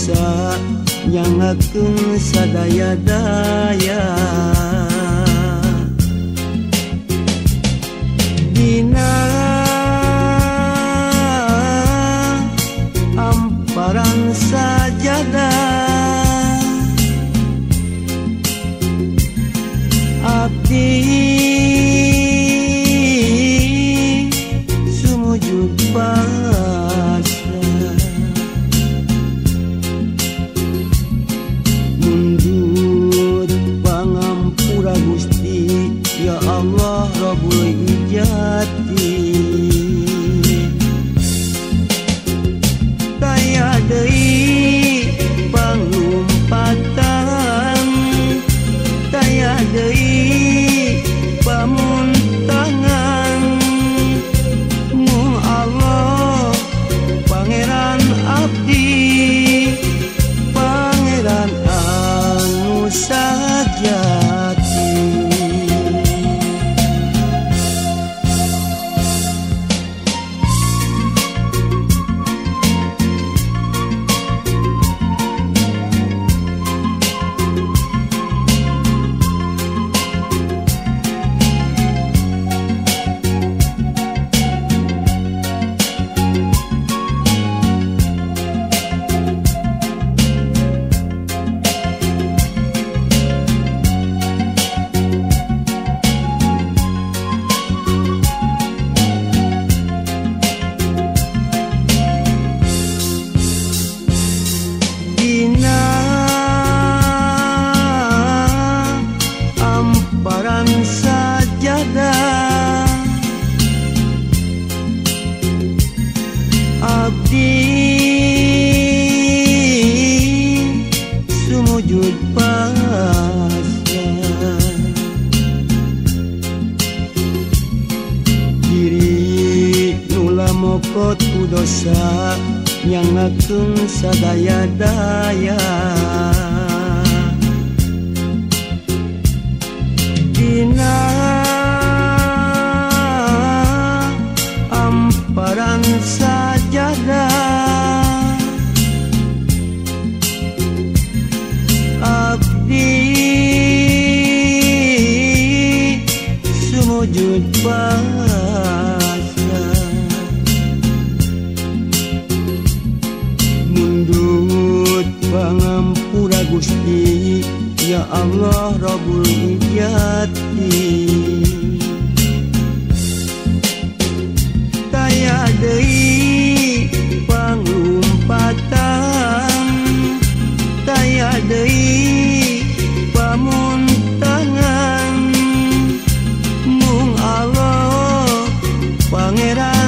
dosa nyangakeun sadaya-daya dina amparan sajadah abdi sumujud pasrah mundut pangampura Gusti ya Allah Rabbul Ijati taya deui pangumpatan taya deui pamuntangan mu Allah Pangeran abdi Pangeran anu sajati dina amparan sajadah abdi sumujud pasrah diri nula mokot ku dosa nyangakeun sadaya-daya dina amparan sajadah abdi sumujud pasrah mundut pangampura Gusti ya Allah Rabbul Ijati taya deui pangumpatan taya deui pamuntangan mung Allah Pangeran